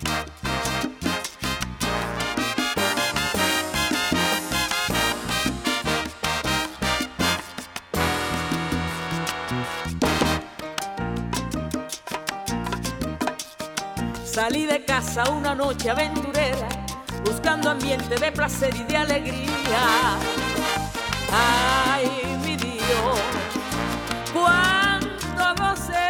Salí de casa una noche aventurera, buscando ambiente de placer y de alegría. Ay, mi Dios, cuánto gocé.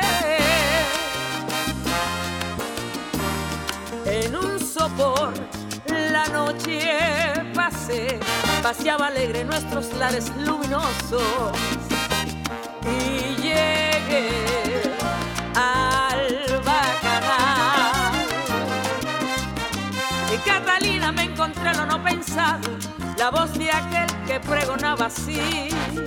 En un sopor la noche pasé, paseaba alegre nuestros lares luminosos y llegué al Bacanal. En Catalina me encontré lo no pensado, la voz de aquel que pregonaba así.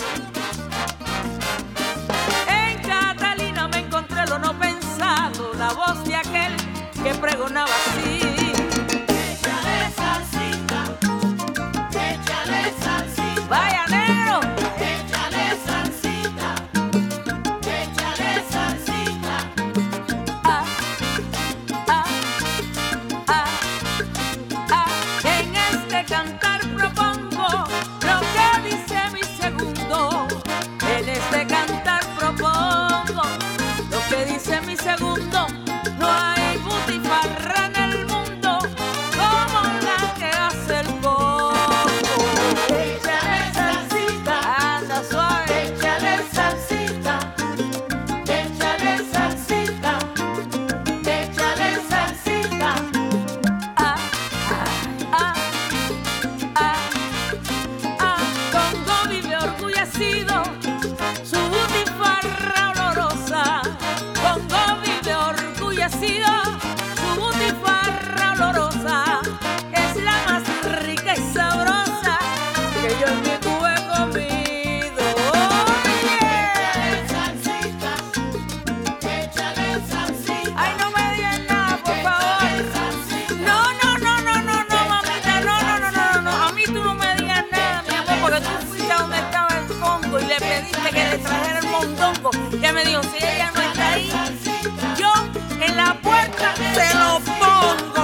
En Catalina me encontré lo no pensado, la voz de aquel que pregonaba así. Échale salsita, échale salsita. Vaya negro. Échale salsita, échale salsita. Ah, ah, ah, ah. En este cantar propongo lo que dice mi segundo. En este cantar propongo lo que dice mi segundo. No hay butifarra en el mundo como la que hace el coco. Échale salsita, Anda suave. échale salsita, échale salsita, échale salsita. Ah, ah, ah, ah. Congo vive orgullecido, su butifarra olorosa. Congo vive orgullecido, su butifarra olorosa. Es la más rica y sabrosa que yo en mi Cuba he comido. Échale salsita, échale salsita. Ay, no me digas nada, por favor. No, no, no, no, no, no, mamita, no, no, no, no, no. A mí tú no me digas nada, mi amor, porque tú fuiste a donde estaba el Congo y le pediste que le trajera el mondongo. Ya me dijo, si ella no está ahí, yo en la puerta se lo pongo.